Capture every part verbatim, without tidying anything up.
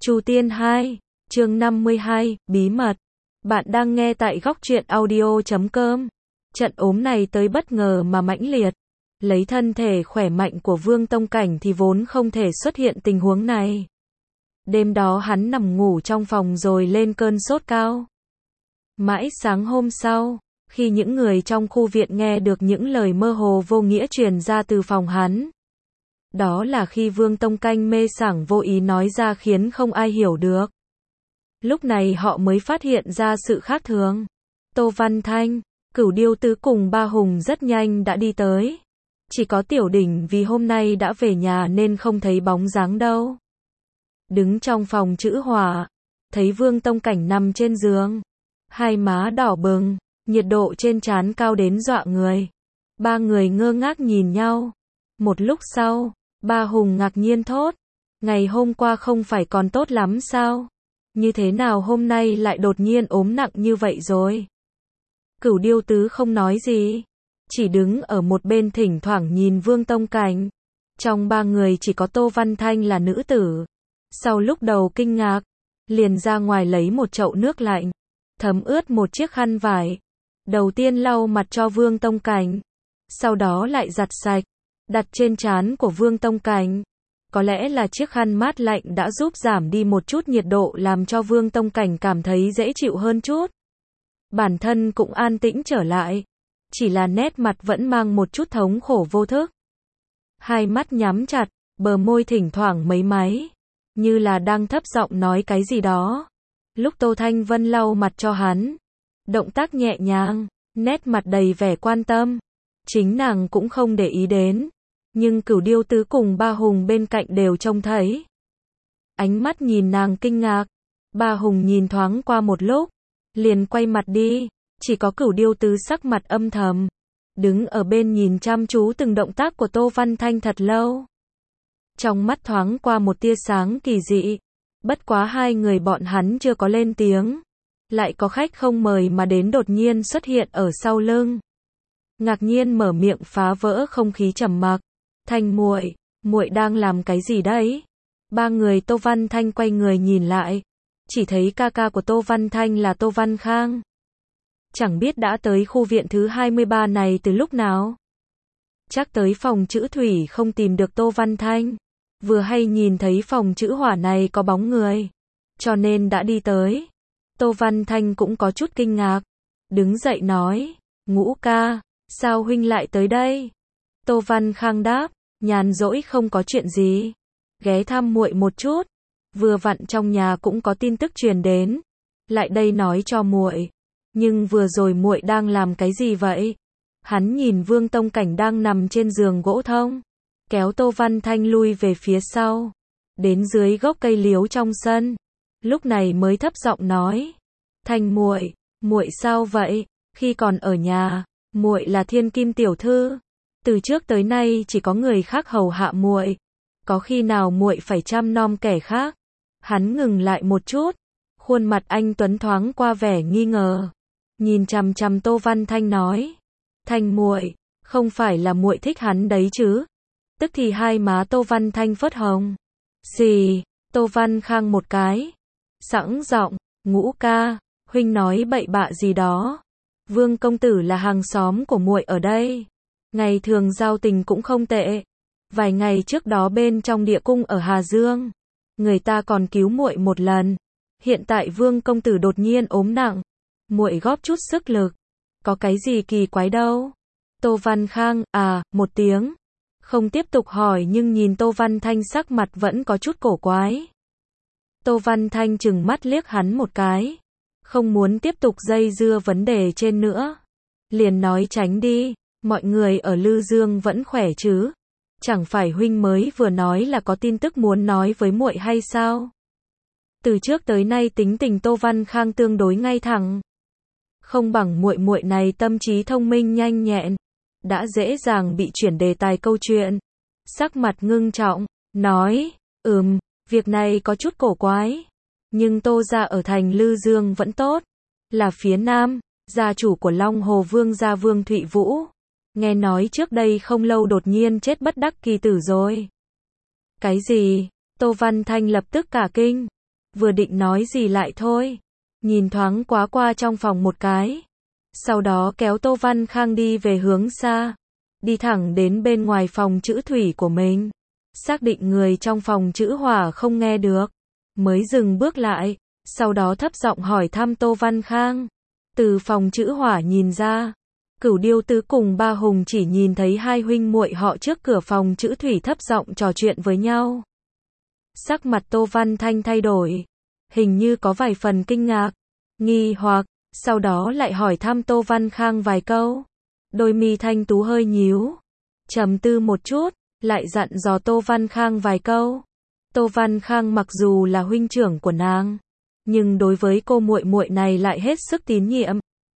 Chu Tiên hai, chương năm mươi hai, bí mật. Bạn đang nghe tại góc truyện audio chấm com. Trận ốm này tới bất ngờ mà mãnh liệt. Lấy thân thể khỏe mạnh của Vương Tông Cảnh thì vốn không thể xuất hiện tình huống này. Đêm đó hắn nằm ngủ trong phòng rồi lên cơn sốt cao. Mãi sáng hôm sau, khi những người trong khu viện nghe được những lời mơ hồ vô nghĩa truyền ra từ phòng hắn. Đó là khi Vương Tông Canh mê sảng vô ý nói ra khiến không ai hiểu được. Lúc này họ mới phát hiện ra sự khác thường. Tô Văn Thanh, Cửu Điêu Tứ cùng Ba Hùng rất nhanh đã đi tới. Chỉ có Tiểu Đỉnh vì hôm nay đã về nhà nên không thấy bóng dáng đâu. Đứng trong phòng chữ hỏa, thấy Vương Tông Cảnh nằm trên giường. Hai má đỏ bừng, nhiệt độ trên trán cao đến dọa người. Ba người ngơ ngác nhìn nhau. Một lúc sau, Ba Hùng ngạc nhiên thốt. Ngày hôm qua không phải còn tốt lắm sao? Như thế nào hôm nay lại đột nhiên ốm nặng như vậy rồi? Cửu Điêu Tứ không nói gì. Chỉ đứng ở một bên thỉnh thoảng nhìn Vương Tông Cảnh. Trong ba người chỉ có Tô Văn Thanh là nữ tử. Sau lúc đầu kinh ngạc, liền ra ngoài lấy một chậu nước lạnh. Thấm ướt một chiếc khăn vải. Đầu tiên lau mặt cho Vương Tông Cảnh. Sau đó lại giặt sạch. Đặt trên trán của Vương Tông Cảnh. Có lẽ là chiếc khăn mát lạnh đã giúp giảm đi một chút nhiệt độ làm cho Vương Tông Cảnh cảm thấy dễ chịu hơn chút. Bản thân cũng an tĩnh trở lại. Chỉ là nét mặt vẫn mang một chút thống khổ vô thức. Hai mắt nhắm chặt, bờ môi thỉnh thoảng mấy máy. Như là đang thấp giọng nói cái gì đó. Lúc Tô Thanh Vân lau mặt cho hắn. Động tác nhẹ nhàng, nét mặt đầy vẻ quan tâm. Chính nàng cũng không để ý đến. Nhưng Cửu Điêu Tứ cùng Ba Hùng bên cạnh đều trông thấy. Ánh mắt nhìn nàng kinh ngạc. Ba Hùng nhìn thoáng qua một lúc. Liền quay mặt đi. Chỉ có Cửu Điêu Tứ sắc mặt âm thầm. Đứng ở bên nhìn chăm chú từng động tác của Tô Văn Thanh thật lâu. Trong mắt thoáng qua một tia sáng kỳ dị. Bất quá hai người bọn hắn chưa có lên tiếng. Lại có khách không mời mà đến đột nhiên xuất hiện ở sau lưng. Ngạc nhiên mở miệng phá vỡ không khí trầm mặc. Thanh muội, muội đang làm cái gì đấy? Ba người Tô Văn Thanh quay người nhìn lại. Chỉ thấy ca ca của Tô Văn Thanh là Tô Văn Khang. Chẳng biết đã tới khu viện thứ hai mươi ba này từ lúc nào. Chắc tới phòng chữ thủy không tìm được Tô Văn Thanh. Vừa hay nhìn thấy phòng chữ hỏa này có bóng người. Cho nên đã đi tới. Tô Văn Thanh cũng có chút kinh ngạc. Đứng dậy nói, Ngũ ca, sao huynh lại tới đây? Tô Văn Khang đáp, nhàn rỗi không có chuyện gì. Ghé thăm muội một chút. Vừa vặn trong nhà cũng có tin tức truyền đến. Lại đây nói cho muội. Nhưng vừa rồi muội đang làm cái gì vậy? Hắn nhìn Vương Tông Cảnh đang nằm trên giường gỗ thông. Kéo Tô Văn Thanh lui về phía sau. Đến dưới gốc cây liễu trong sân. Lúc này mới thấp giọng nói. Thanh muội, muội sao vậy? Khi còn ở nhà, muội là thiên kim tiểu thư. Từ trước tới nay chỉ có người khác hầu hạ muội. Có khi nào muội phải chăm nom kẻ khác? Hắn ngừng lại một chút. Khuôn mặt anh tuấn thoáng qua vẻ nghi ngờ. Nhìn chằm chằm Tô Văn Thanh nói. Thanh muội, không phải là muội thích hắn đấy chứ? Tức thì hai má Tô Văn Thanh phớt hồng. Xì, Tô Văn Khang một cái. Sẵn giọng, Ngũ ca, huynh nói bậy bạ gì đó. Vương công tử là hàng xóm của muội ở đây. Ngày thường giao tình cũng không tệ. Vài ngày trước đó bên trong địa cung ở Hà Dương, người ta còn cứu muội một lần. Hiện tại Vương công tử đột nhiên ốm nặng, muội góp chút sức lực. Có cái gì kỳ quái đâu? Tô Văn Khang, à, một tiếng. Không tiếp tục hỏi nhưng nhìn Tô Văn Thanh sắc mặt vẫn có chút cổ quái. Tô Văn Thanh chừng mắt liếc hắn một cái. Không muốn tiếp tục dây dưa vấn đề trên nữa. Liền nói tránh đi, mọi người ở Lư Dương vẫn khỏe chứ? Chẳng phải huynh mới vừa nói là có tin tức muốn nói với muội hay sao? Từ trước tới nay tính tình Tô Văn Khang tương đối ngay thẳng. Không bằng muội muội này tâm trí thông minh nhanh nhẹn. Đã dễ dàng bị chuyển đề tài câu chuyện. Sắc mặt ngưng trọng, nói, ừm, việc này có chút cổ quái. Nhưng Tô gia ở thành Lư Dương vẫn tốt. Là phía Nam, gia chủ của Long Hồ Vương gia Vương Thụy Vũ. Nghe nói trước đây không lâu đột nhiên chết bất đắc kỳ tử rồi. Cái gì? Tô Văn Thanh lập tức cả kinh. vừa định nói gì lại thôi. Nhìn thoáng quá qua trong phòng một cái. Sau đó kéo Tô Văn Khang đi về hướng xa. Đi thẳng đến bên ngoài phòng trữ thủy của mình. Xác định người trong phòng trữ hỏa không nghe được. Mới dừng bước lại. Sau đó thấp giọng hỏi thăm Tô Văn Khang. Từ phòng trữ hỏa nhìn ra. Cửu Điêu Tứ cùng Ba Hùng chỉ nhìn thấy hai huynh muội họ trước cửa phòng trữ thủy thấp giọng trò chuyện với nhau. Sắc mặt Tô Văn Thanh thay đổi. Hình như có vài phần kinh ngạc, nghi hoặc, sau đó lại hỏi thăm Tô Văn Khang vài câu. Đôi mi thanh tú hơi nhíu, trầm tư một chút, lại dặn dò Tô Văn Khang vài câu. Tô Văn Khang mặc dù là huynh trưởng của nàng, nhưng đối với cô muội muội này lại hết sức tín nhiệm.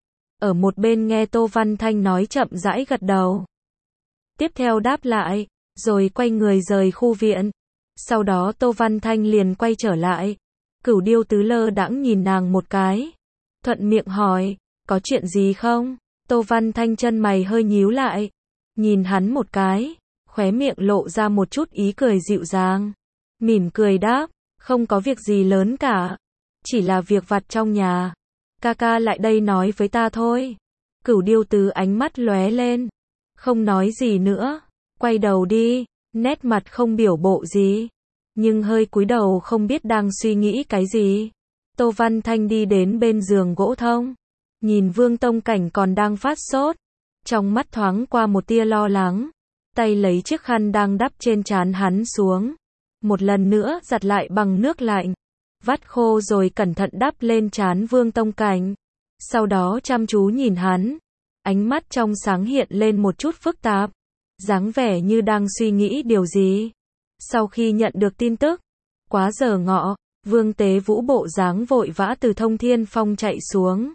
Ở một bên nghe Tô Văn Thanh nói chậm rãi gật đầu. Tiếp theo đáp lại, rồi quay người rời khu viện. Sau đó Tô Văn Thanh liền quay trở lại. Cửu Điêu Tứ lơ đãng nhìn nàng một cái. Thuận miệng hỏi, có chuyện gì không? Tô Văn Thanh chân mày hơi nhíu lại. Nhìn hắn một cái, khóe miệng lộ ra một chút ý cười dịu dàng. Mỉm cười đáp, không có việc gì lớn cả. Chỉ là việc vặt trong nhà. Ca ca lại đây nói với ta thôi. Cửu Điêu Tứ ánh mắt lóe lên. Không nói gì nữa. Quay đầu đi, nét mặt không biểu bộ gì. Nhưng hơi cúi đầu không biết đang suy nghĩ cái gì. Tô Văn Thanh đi đến bên giường gỗ thông. Nhìn Vương Tông Cảnh còn đang phát sốt. Trong mắt thoáng qua một tia lo lắng. Tay lấy chiếc khăn đang đắp trên trán hắn xuống. Một lần nữa giặt lại bằng nước lạnh. Vắt khô rồi cẩn thận đắp lên trán Vương Tông Cảnh. Sau đó chăm chú nhìn hắn. Ánh mắt trong sáng hiện lên một chút phức tạp. Dáng vẻ như đang suy nghĩ điều gì. Sau khi nhận được tin tức, quá giờ ngọ, Vương Tế Vũ bộ dáng vội vã từ Thông Thiên Phong chạy xuống.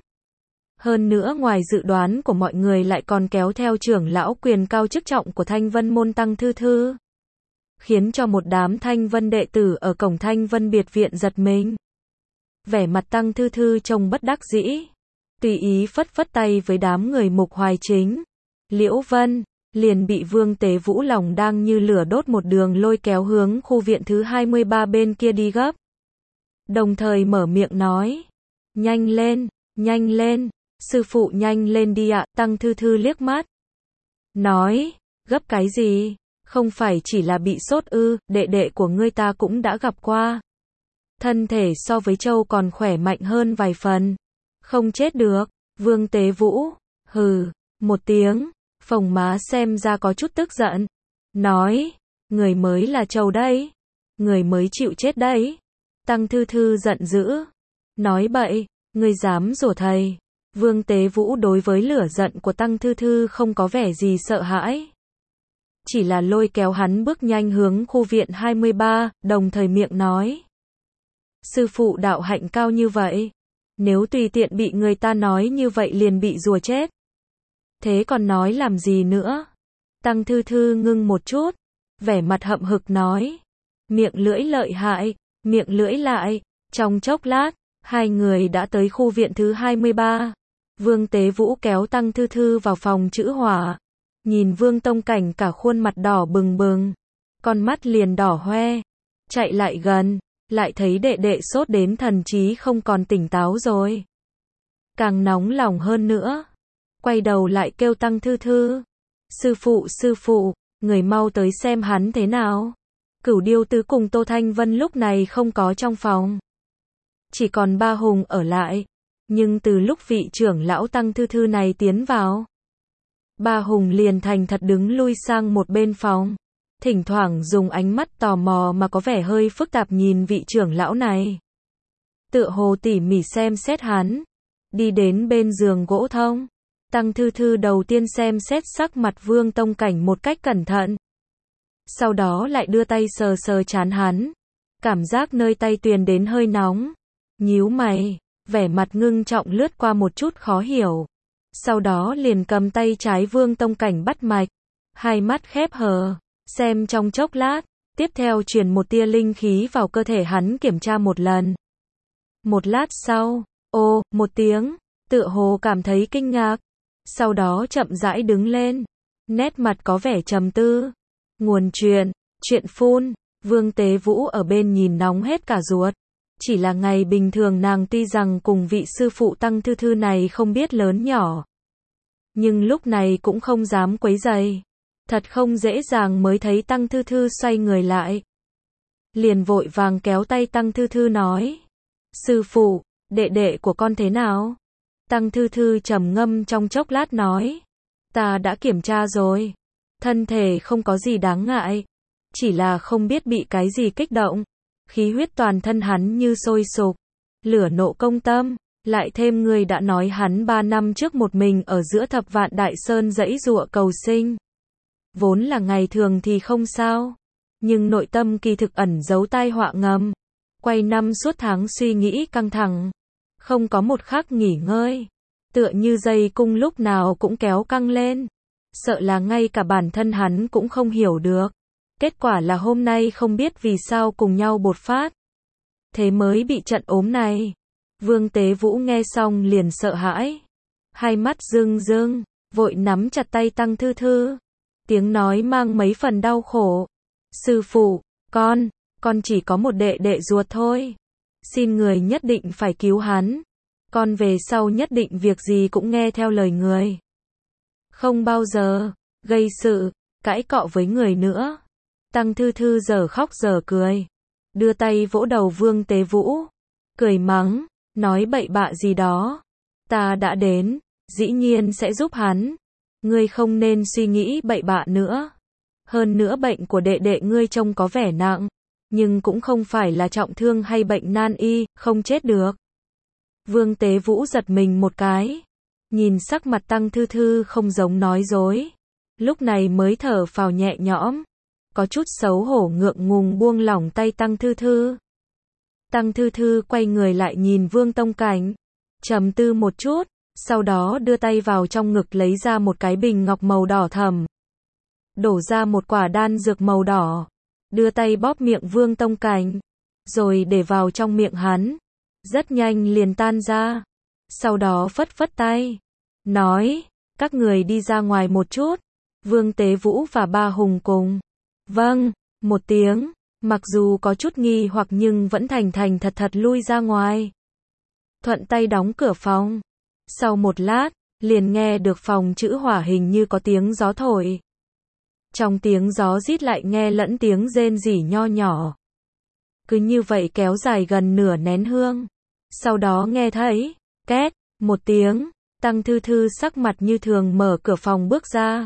Hơn nữa ngoài dự đoán của mọi người lại còn kéo theo trưởng lão quyền cao chức trọng của Thanh Vân môn Tăng Thư Thư. Khiến cho một đám Thanh Vân đệ tử ở cổng Thanh Vân biệt viện giật mình. Vẻ mặt Tăng Thư Thư trông bất đắc dĩ. Tùy ý phất phất tay với đám người Mục Hoài Chính, Liễu Vân. Liền bị Vương Tế Vũ lòng đang như lửa đốt một đường lôi kéo hướng khu viện thứ hai mươi ba bên kia đi gấp. Đồng thời mở miệng nói. Nhanh lên, nhanh lên, sư phụ nhanh lên đi ạ. Tăng Thư Thư liếc mắt. Nói, gấp cái gì? Không phải chỉ là bị sốt ư, đệ đệ của ngươi ta cũng đã gặp qua. Thân thể so với Châu còn khỏe mạnh hơn vài phần. Không chết được. Vương Tế Vũ, hừ, một tiếng. Phồng má xem ra có chút tức giận. Nói, người mới là Châu đấy. Người mới chịu chết đấy. Tăng Thư Thư giận dữ. Nói bậy, ngươi dám rủa thầy. Vương Tế Vũ đối với lửa giận của Tăng Thư Thư không có vẻ gì sợ hãi. Chỉ là lôi kéo hắn bước nhanh hướng khu viện hai mươi ba, đồng thời miệng nói. Sư phụ đạo hạnh cao như vậy. Nếu tùy tiện bị người ta nói như vậy liền bị rùa chết. Thế còn nói làm gì nữa? Tăng Thư Thư ngưng một chút, vẻ mặt hậm hực nói. Miệng lưỡi lợi hại, miệng lưỡi lại. Trong chốc lát, hai người đã tới khu viện thứ hai mươi ba. Vương Tế Vũ kéo Tăng Thư Thư vào phòng trữ hỏa. Nhìn Vương Tông Cảnh cả khuôn mặt đỏ bừng bừng. Con mắt liền đỏ hoe. Chạy lại gần, lại thấy đệ đệ sốt đến thần trí không còn tỉnh táo rồi. Càng nóng lòng hơn nữa. Quay đầu lại kêu Tăng Thư Thư. Sư phụ, sư phụ, người mau tới xem hắn thế nào. Cửu Điêu Tứ cùng Tô Thanh Vân lúc này không có trong phòng. Chỉ còn Ba Hùng ở lại. Nhưng từ lúc vị trưởng lão Tăng Thư Thư này tiến vào, Ba Hùng liền thành thật đứng lui sang một bên phòng. Thỉnh thoảng dùng ánh mắt tò mò mà có vẻ hơi phức tạp nhìn vị trưởng lão này. Tựa hồ tỉ mỉ xem xét hắn. Đi đến bên giường gỗ thông. Tăng Thư Thư đầu tiên xem xét sắc mặt Vương Tông Cảnh một cách cẩn thận. Sau đó lại đưa tay sờ sờ trán hắn. Cảm giác nơi tay truyền đến hơi nóng. Nhíu mày, vẻ mặt ngưng trọng lướt qua một chút khó hiểu. Sau đó liền cầm tay trái Vương Tông Cảnh bắt mạch. Hai mắt khép hờ, xem trong chốc lát. Tiếp theo truyền một tia linh khí vào cơ thể hắn kiểm tra một lần. Một lát sau, ô, một tiếng, tựa hồ cảm thấy kinh ngạc. Sau đó chậm rãi đứng lên. Nét mặt có vẻ trầm tư. Nguồn truyền, chuyện phun. Vương Tế Vũ ở bên nhìn nóng hết cả ruột. Chỉ là ngày bình thường nàng tuy rằng cùng vị sư phụ Tăng Thư Thư này không biết lớn nhỏ, nhưng lúc này cũng không dám quấy rầy. Thật không dễ dàng mới thấy Tăng Thư Thư xoay người lại. Liền vội vàng kéo tay Tăng Thư Thư nói. Sư phụ, đệ đệ của con thế nào? Tăng Thư Thư trầm ngâm trong chốc lát nói. Ta đã kiểm tra rồi. Thân thể không có gì đáng ngại. Chỉ là không biết bị cái gì kích động. Khí huyết toàn thân hắn như sôi sục. Lửa nộ công tâm. Lại thêm người đã nói hắn ba năm trước một mình ở giữa thập vạn đại sơn giãy giụa cầu sinh. Vốn là ngày thường thì không sao. Nhưng nội tâm kỳ thực ẩn giấu tai họa ngầm. Quay năm suốt tháng suy nghĩ căng thẳng. Không có một khắc nghỉ ngơi. Tựa như dây cung lúc nào cũng kéo căng lên. Sợ là ngay cả bản thân hắn cũng không hiểu được. Kết quả là hôm nay không biết vì sao cùng nhau bột phát. Thế mới bị trận ốm này. Vương Tế Vũ nghe xong liền sợ hãi. Hai mắt rưng rưng, vội nắm chặt tay Tăng Thư Thư. Tiếng nói mang mấy phần đau khổ. Sư phụ, con, con chỉ có một đệ đệ ruột thôi. Xin người nhất định phải cứu hắn. Con về sau nhất định việc gì cũng nghe theo lời người. Không bao giờ gây sự, cãi cọ với người nữa. Tăng Thư Thư giờ khóc giờ cười. Đưa tay vỗ đầu Vương Tế Vũ. Cười mắng, nói bậy bạ gì đó. Ta đã đến, dĩ nhiên sẽ giúp hắn. Ngươi không nên suy nghĩ bậy bạ nữa. Hơn nữa bệnh của đệ đệ ngươi trông có vẻ nặng. Nhưng cũng không phải là trọng thương hay bệnh nan y, không chết được. Vương Tế Vũ giật mình một cái. Nhìn sắc mặt Tăng Thư Thư không giống nói dối. Lúc này mới thở phào nhẹ nhõm. Có chút xấu hổ ngượng ngùng buông lỏng tay Tăng Thư Thư. Tăng Thư Thư quay người lại nhìn Vương Tông Cảnh. Trầm tư một chút. Sau đó đưa tay vào trong ngực lấy ra một cái bình ngọc màu đỏ thẫm. Đổ ra một quả đan dược màu đỏ. Đưa tay bóp miệng Vương Tông Cảnh. Rồi để vào trong miệng hắn. Rất nhanh liền tan ra. Sau đó phất phất tay. Nói, các người đi ra ngoài một chút. Vương Tế Vũ và Ba Hùng cùng. Vâng, một tiếng. Mặc dù có chút nghi hoặc nhưng vẫn thành thành thật thật lui ra ngoài. Thuận tay đóng cửa phòng. Sau một lát, liền nghe được phòng chữ hỏa hình như có tiếng gió thổi. Trong tiếng gió rít lại nghe lẫn tiếng rên rỉ nho nhỏ. Cứ như vậy kéo dài gần nửa nén hương. Sau đó nghe thấy, két, một tiếng, Tăng Thư Thư sắc mặt như thường mở cửa phòng bước ra.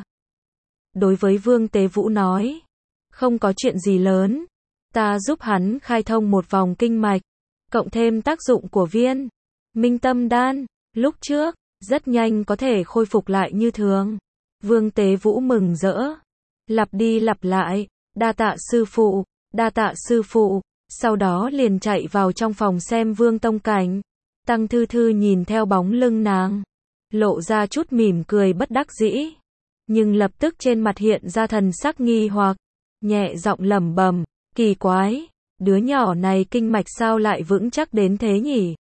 Đối với Vương Tế Vũ nói, không có chuyện gì lớn. Ta giúp hắn khai thông một vòng kinh mạch, cộng thêm tác dụng của viên Minh Tâm Đan. Lúc trước, rất nhanh có thể khôi phục lại như thường. Vương Tế Vũ mừng rỡ. Lặp đi lặp lại, đa tạ sư phụ, đa tạ sư phụ. Sau đó liền chạy vào trong phòng xem Vương Tông Cảnh. Tăng Thư Thư nhìn theo bóng lưng nàng. Lộ ra chút mỉm cười bất đắc dĩ. Nhưng lập tức trên mặt hiện ra thần sắc nghi hoặc. Nhẹ giọng lẩm bẩm, kỳ quái, đứa nhỏ này kinh mạch sao lại vững chắc đến thế nhỉ?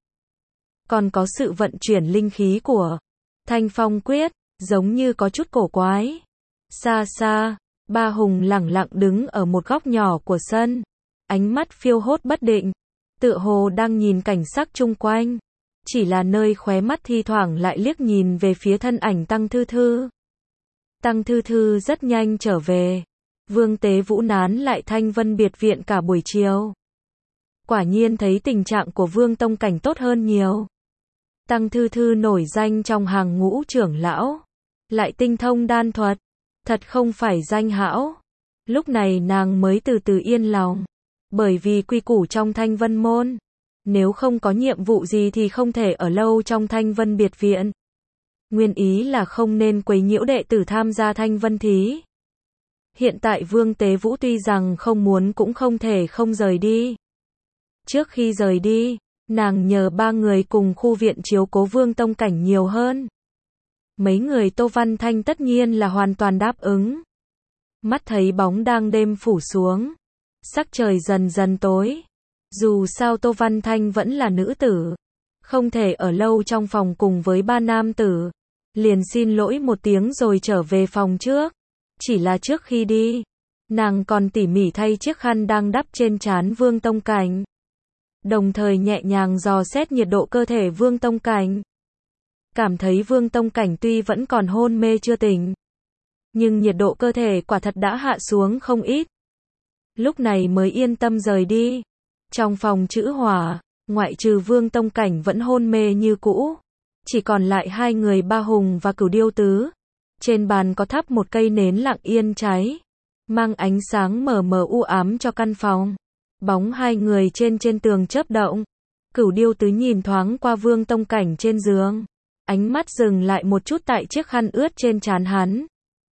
Còn có sự vận chuyển linh khí của Thanh Phong Quyết, giống như có chút cổ quái. Xa xa, Ba Hùng lẳng lặng đứng ở một góc nhỏ của sân. Ánh mắt phiêu hốt bất định. Tựa hồ đang nhìn cảnh sắc chung quanh. Chỉ là nơi khóe mắt thi thoảng lại liếc nhìn về phía thân ảnh Tăng Thư Thư. Tăng Thư Thư rất nhanh trở về. Vương Tế Vũ nán lại Thanh Vân biệt viện cả buổi chiều. Quả nhiên thấy tình trạng của Vương Tông Cảnh tốt hơn nhiều. Tăng Thư Thư nổi danh trong hàng ngũ trưởng lão. Lại tinh thông đan thuật. Thật không phải danh hão. Lúc này nàng mới từ từ yên lòng. Bởi vì quy củ trong Thanh Vân môn. Nếu không có nhiệm vụ gì thì không thể ở lâu trong Thanh Vân biệt viện. Nguyên ý là không nên quấy nhiễu đệ tử tham gia Thanh Vân thí. Hiện tại Vương Tế Vũ tuy rằng không muốn cũng không thể không rời đi. Trước khi rời đi, nàng nhờ ba người cùng khu viện chiếu cố Vương Tông Cảnh nhiều hơn. Mấy người Tô Văn Thanh tất nhiên là hoàn toàn đáp ứng. Mắt thấy bóng đang đêm phủ xuống. Sắc trời dần dần tối. Dù sao Tô Văn Thanh vẫn là nữ tử. Không thể ở lâu trong phòng cùng với ba nam tử. Liền xin lỗi một tiếng rồi trở về phòng trước. Chỉ là trước khi đi, nàng còn tỉ mỉ thay chiếc khăn đang đắp trên trán Vương Tông Cảnh. đồng thời nhẹ nhàng dò xét nhiệt độ cơ thể Vương Tông Cảnh. Cảm thấy Vương Tông Cảnh tuy vẫn còn hôn mê chưa tỉnh, nhưng nhiệt độ cơ thể quả thật đã hạ xuống không ít. Lúc này mới yên tâm rời đi. Trong phòng trữ hỏa, ngoại trừ Vương Tông Cảnh vẫn hôn mê như cũ, chỉ còn lại hai người Ba Hùng và Cửu Điêu Tứ. Trên bàn có thắp một cây nến lặng yên cháy, mang ánh sáng mờ mờ u ám cho căn phòng. Bóng hai người trên trên tường chớp động. Cửu Điêu Tứ nhìn thoáng qua Vương Tông Cảnh trên giường, ánh mắt dừng lại một chút tại chiếc khăn ướt trên trán hắn.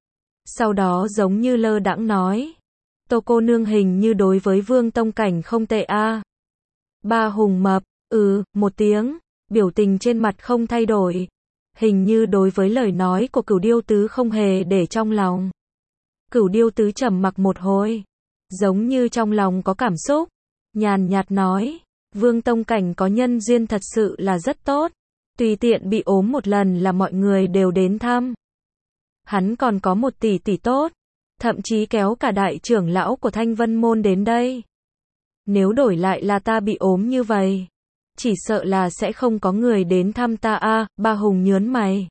Sau đó giống như lơ đãng nói, Tô cô nương hình như đối với Vương Tông Cảnh không tệ a. À. Ba Hùng mập, ừ, một tiếng, biểu tình trên mặt không thay đổi. Hình như đối với lời nói của Cửu Điêu Tứ không hề để trong lòng. Cửu Điêu Tứ trầm mặc một hồi, giống như trong lòng có cảm xúc, nhàn nhạt nói, Vương Tông Cảnh có nhân duyên thật sự là rất tốt, tùy tiện bị ốm một lần là mọi người đều đến thăm. Hắn còn có một tỷ tỷ tốt, thậm chí kéo cả đại trưởng lão của Thanh Vân Môn đến đây. Nếu đổi lại là ta bị ốm như vậy, chỉ sợ là sẽ không có người đến thăm ta a. À, Ba Hùng nhớn mày.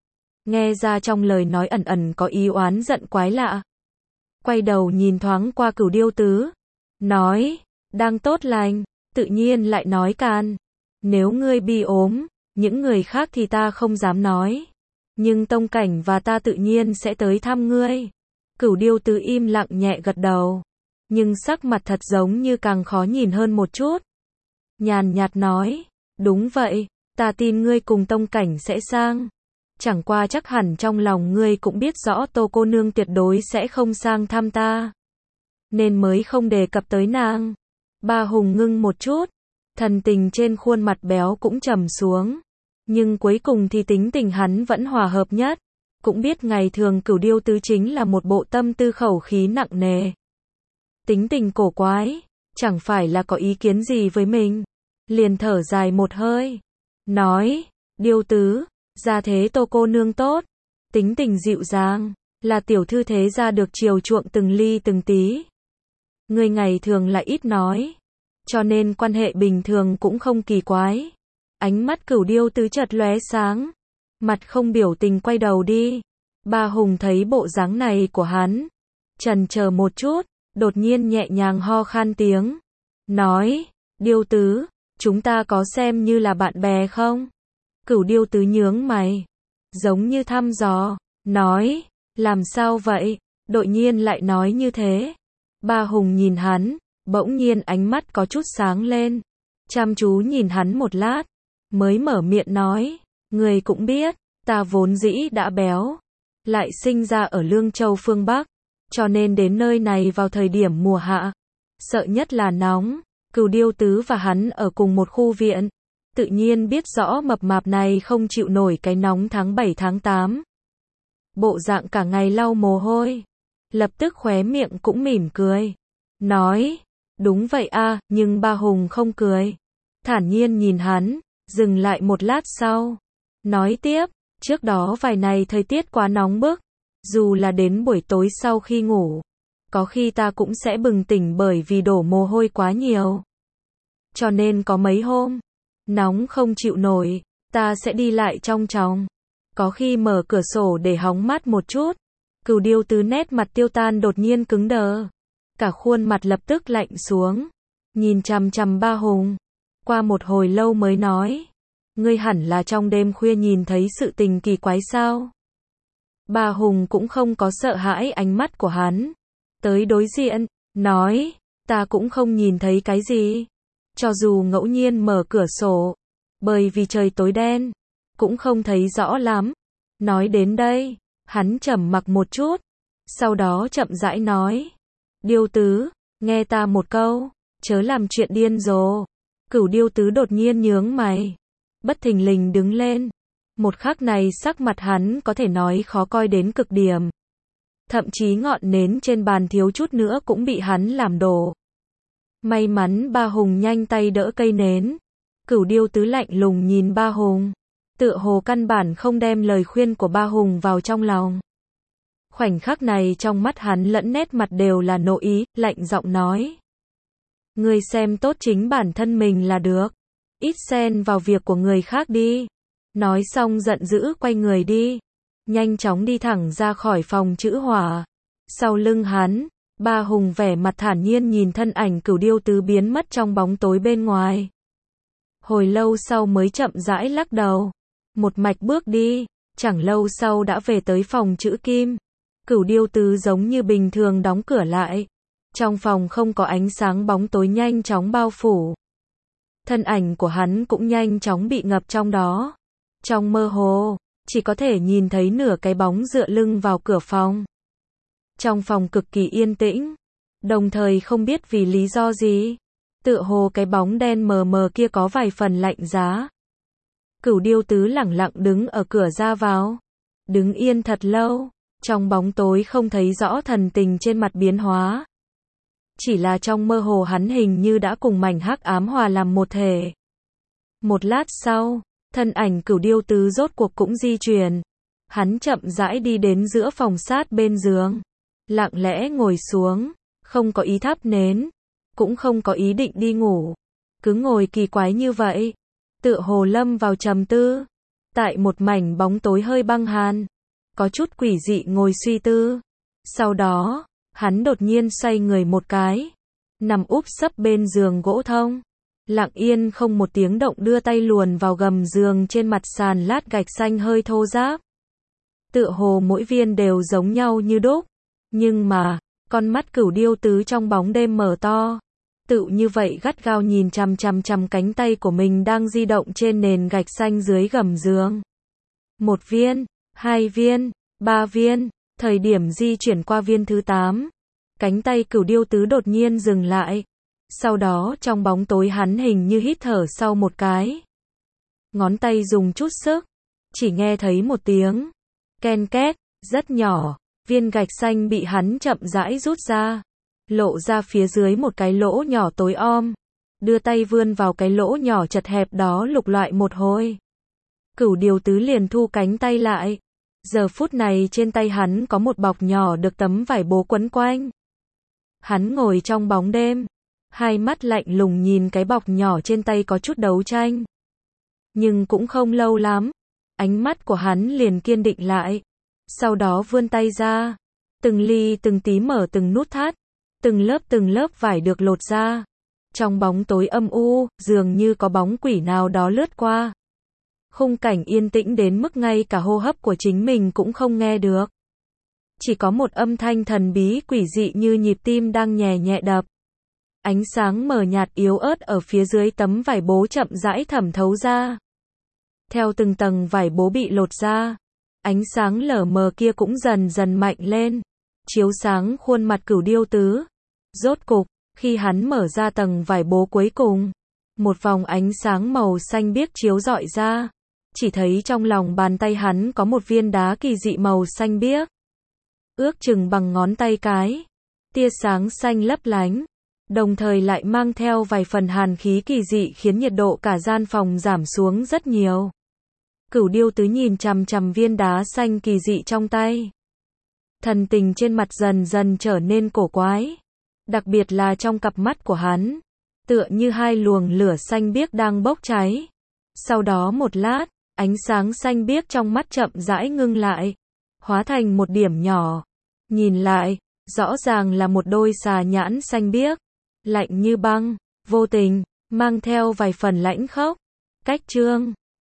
Nghe ra trong lời nói ẩn ẩn có ý oán giận quái lạ. Quay đầu nhìn thoáng qua Cửu Điêu Tứ, nói, đang tốt lành, tự nhiên lại nói can. Nếu ngươi bị ốm, những người khác thì ta không dám nói, nhưng Tông Cảnh và ta tự nhiên sẽ tới thăm ngươi. Cửu Điêu Tứ im lặng nhẹ gật đầu, nhưng sắc mặt thật giống như càng khó nhìn hơn một chút. Nhàn nhạt nói, đúng vậy, ta tin ngươi cùng Tông Cảnh sẽ sang. Chẳng qua chắc hẳn trong lòng ngươi cũng biết rõ Tô cô nương tuyệt đối sẽ không sang thăm ta, nên mới không đề cập tới nàng. Ba Hùng ngưng một chút, thần tình trên khuôn mặt béo cũng trầm xuống, nhưng cuối cùng thì tính tình hắn vẫn hòa hợp nhất. Cũng biết ngày thường Cửu Điêu Tứ chính là một bộ tâm tư khẩu khí nặng nề, tính tình cổ quái, chẳng phải là có ý kiến gì với mình. Liền thở dài một hơi, nói, Điêu Tứ, gia thế Tô cô nương tốt, tính tình dịu dàng, là tiểu thư thế gia được chiều chuộng từng ly từng tí. Người ngày thường lại ít nói, cho nên quan hệ bình thường cũng không kỳ quái. Ánh mắt Cửu Điêu Tứ chợt lóe sáng, mặt không biểu tình quay đầu đi. Ba Hùng thấy bộ dáng này của hắn, chần chờ một chút, đột nhiên nhẹ nhàng ho khan tiếng, nói, Điêu Tứ, chúng ta có xem như là bạn bè không? Cửu Điêu Tứ nhướng mày, giống như thăm dò, nói, làm sao vậy, đột nhiên lại nói như thế. Ba Hùng nhìn hắn, bỗng nhiên ánh mắt có chút sáng lên, chăm chú nhìn hắn một lát, mới mở miệng nói, người cũng biết, ta vốn dĩ đã béo, lại sinh ra ở Lương Châu phương Bắc, cho nên đến nơi này vào thời điểm mùa hạ, sợ nhất là nóng. Cửu Điêu Tứ và hắn ở cùng một khu viện, tự nhiên biết rõ mập mạp này không chịu nổi cái nóng tháng bảy tháng tám. Bộ dạng cả ngày lau mồ hôi, lập tức khóe miệng cũng mỉm cười, nói, đúng vậy a. Nhưng Ba Hùng không cười, thản nhiên nhìn hắn, dừng lại một lát sau, nói tiếp, trước đó vài ngày thời tiết quá nóng bức, dù là đến buổi tối sau khi ngủ, có khi ta cũng sẽ bừng tỉnh bởi vì đổ mồ hôi quá nhiều. Cho nên có mấy hôm, nóng không chịu nổi, ta sẽ đi lại trong phòng, có khi mở cửa sổ để hóng mát một chút. Cửu Điêu Tứ nét mặt tiêu tan đột nhiên cứng đờ, cả khuôn mặt lập tức lạnh xuống, nhìn chằm chằm Ba Hùng, qua một hồi lâu mới nói, ngươi hẳn là trong đêm khuya nhìn thấy sự tình kỳ quái sao? Ba Hùng cũng không có sợ hãi ánh mắt của hắn, tới đối diện, nói, ta cũng không nhìn thấy cái gì, cho dù ngẫu nhiên mở cửa sổ, bởi vì trời tối đen, cũng không thấy rõ lắm. Nói đến đây, hắn trầm mặc một chút, sau đó chậm rãi nói, Điêu Tứ, nghe ta một câu, chớ làm chuyện điên rồ. Cửu Điêu Tứ đột nhiên nhướng mày, bất thình lình đứng lên. Một khắc này sắc mặt hắn có thể nói khó coi đến cực điểm, thậm chí ngọn nến trên bàn thiếu chút nữa cũng bị hắn làm đổ. May mắn Ba Hùng nhanh tay đỡ cây nến. Cửu Điêu Tứ lạnh lùng nhìn Ba Hùng, tựa hồ căn bản không đem lời khuyên của Ba Hùng vào trong lòng. Khoảnh khắc này trong mắt hắn lẫn nét mặt đều là nộ ý, lạnh giọng nói, Ngươi xem tốt chính bản thân mình là được. Ít xen vào việc của người khác đi. Nói xong giận dữ quay người đi. Nhanh chóng đi thẳng ra khỏi phòng chữ hỏa. Sau lưng hắn, Ba Hùng vẻ mặt thản nhiên nhìn thân ảnh Cửu Điêu Tứ biến mất trong bóng tối bên ngoài. Hồi lâu sau mới chậm rãi lắc đầu. Một mạch bước đi, chẳng lâu sau đã về tới phòng chữ kim. Cửu Điêu Tứ giống như bình thường đóng cửa lại. Trong phòng không có ánh sáng, bóng tối nhanh chóng bao phủ. Thân ảnh của hắn cũng nhanh chóng bị ngập trong đó. Trong mơ hồ, chỉ có thể nhìn thấy nửa cái bóng dựa lưng vào cửa phòng. Trong phòng cực kỳ yên tĩnh, đồng thời không biết vì lý do gì, tựa hồ cái bóng đen mờ mờ kia có vài phần lạnh giá. Cửu Điêu Tứ lẳng lặng đứng ở cửa ra vào, đứng yên thật lâu, trong bóng tối không thấy rõ thần tình trên mặt biến hóa. Chỉ là trong mơ hồ hắn hình như đã cùng mảnh hắc ám hòa làm một thể. Một lát sau, thân ảnh Cửu Điêu Tứ rốt cuộc cũng di chuyển. Hắn chậm rãi đi đến giữa phòng sát bên giường, lặng lẽ ngồi xuống, không có ý thắp nến, cũng không có ý định đi ngủ, cứ ngồi kỳ quái như vậy, tựa hồ lâm vào trầm tư. Tại một mảnh bóng tối hơi băng hàn, có chút quỷ dị ngồi suy tư. Sau đó, hắn đột nhiên xoay người một cái, nằm úp sấp bên giường gỗ thông, lặng yên không một tiếng động đưa tay luồn vào gầm giường trên mặt sàn lát gạch xanh hơi thô ráp. Tựa hồ mỗi viên đều giống nhau như đúc, nhưng mà, con mắt Cửu Điêu Tứ trong bóng đêm mở to, tự như vậy gắt gao nhìn chằm chằm chằm cánh tay của mình đang di động trên nền gạch xanh dưới gầm giường. Một viên, hai viên, ba viên, thời điểm di chuyển qua viên thứ tám, cánh tay Cửu Điêu Tứ đột nhiên dừng lại. Sau đó trong bóng tối hắn hình như hít thở sau một cái. Ngón tay dùng chút sức, chỉ nghe thấy một tiếng ken két, rất nhỏ, viên gạch xanh bị hắn chậm rãi rút ra, lộ ra phía dưới một cái lỗ nhỏ tối om. Đưa tay vươn vào cái lỗ nhỏ chật hẹp đó lục loại một hồi. Cửu Điêu Tứ liền thu cánh tay lại. Giờ phút này trên tay hắn có một bọc nhỏ được tấm vải bố quấn quanh. Hắn ngồi trong bóng đêm, hai mắt lạnh lùng nhìn cái bọc nhỏ trên tay có chút đấu tranh. Nhưng cũng không lâu lắm, ánh mắt của hắn liền kiên định lại. Sau đó vươn tay ra, từng ly từng tí mở từng nút thắt, từng lớp từng lớp vải được lột ra. Trong bóng tối âm u, dường như có bóng quỷ nào đó lướt qua. Khung cảnh yên tĩnh đến mức ngay cả hô hấp của chính mình cũng không nghe được. Chỉ có một âm thanh thần bí quỷ dị như nhịp tim đang nhẹ nhẹ đập. Ánh sáng mờ nhạt yếu ớt ở phía dưới tấm vải bố chậm rãi thẩm thấu ra. Theo từng tầng vải bố bị lột ra, ánh sáng lờ mờ kia cũng dần dần mạnh lên, chiếu sáng khuôn mặt Cửu Điêu Tứ. Rốt cục, khi hắn mở ra tầng vải bố cuối cùng, một vòng ánh sáng màu xanh biếc chiếu rọi ra. Chỉ thấy trong lòng bàn tay hắn có một viên đá kỳ dị màu xanh biếc, ước chừng bằng ngón tay cái. Tia sáng xanh lấp lánh, đồng thời lại mang theo vài phần hàn khí kỳ dị khiến nhiệt độ cả gian phòng giảm xuống rất nhiều. Cửu Điêu Tứ nhìn chằm chằm viên đá xanh kỳ dị trong tay. Thần tình trên mặt dần dần trở nên cổ quái. Đặc biệt là trong cặp mắt của hắn, tựa như hai luồng lửa xanh biếc đang bốc cháy. Sau đó một lát, ánh sáng xanh biếc trong mắt chậm rãi ngưng lại, hóa thành một điểm nhỏ. Nhìn lại, rõ ràng là một đôi xà nhãn xanh biếc, lạnh như băng, vô tình, mang theo vài phần lãnh khốc. Cách chương